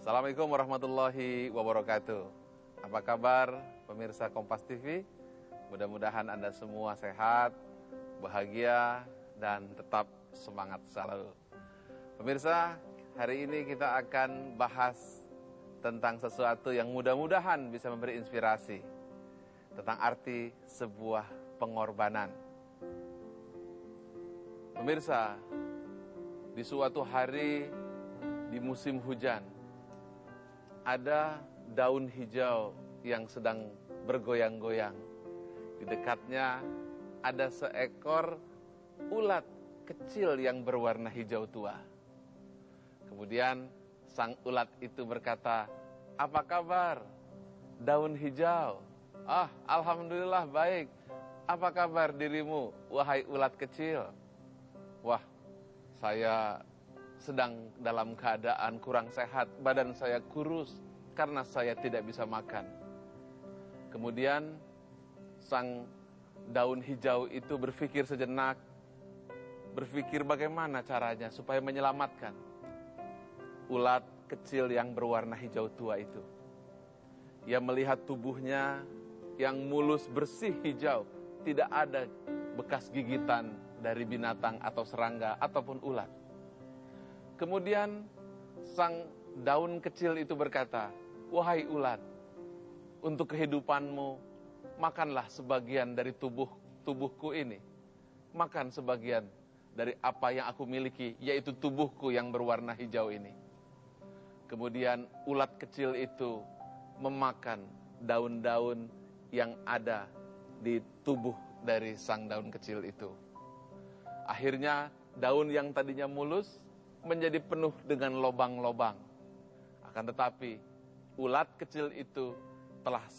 Assalamualaikum warahmatullahi wabarakatuh. Apa kabar pemirsa Kompas TV? Mudah-mudahan Anda semua sehat, bahagia, dan tetap semangat selalu. Pemirsa, hari ini kita akan bahas tentang sesuatu yang mudah-mudahan bisa memberi inspirasi tentang arti sebuah pengorbanan. Pemirsa, di suatu hari di musim hujan, ada daun hijau yang sedang bergoyang-goyang. Di dekatnya ada seekor ulat kecil yang berwarna hijau tua. Kemudian sang ulat itu berkata, "Apa kabar, daun hijau?" "Ah, alhamdulillah baik. Apa kabar dirimu, wahai ulat kecil?" "Wah, saya sedang dalam keadaan kurang sehat, badan saya kurus karena saya tidak bisa makan." Kemudian sang daun hijau itu berpikir sejenak, berpikir bagaimana caranya supaya menyelamatkan ulat kecil yang berwarna hijau tua itu. Ia melihat tubuhnya yang mulus bersih hijau, tidak ada bekas gigitan dari binatang atau serangga ataupun ulat. Kemudian sang daun kecil itu berkata, "Wahai ulat, untuk kehidupanmu, makanlah sebagian dari tubuhku ini. Makan sebagian dari apa yang aku miliki, yaitu tubuhku yang berwarna hijau ini." Kemudian ulat kecil itu memakan daun-daun yang ada di tubuh dari sang daun kecil itu. Akhirnya daun yang tadinya mulus menjadi penuh dengan lobang-lobang. Akan tetapi ulat kecil itu telah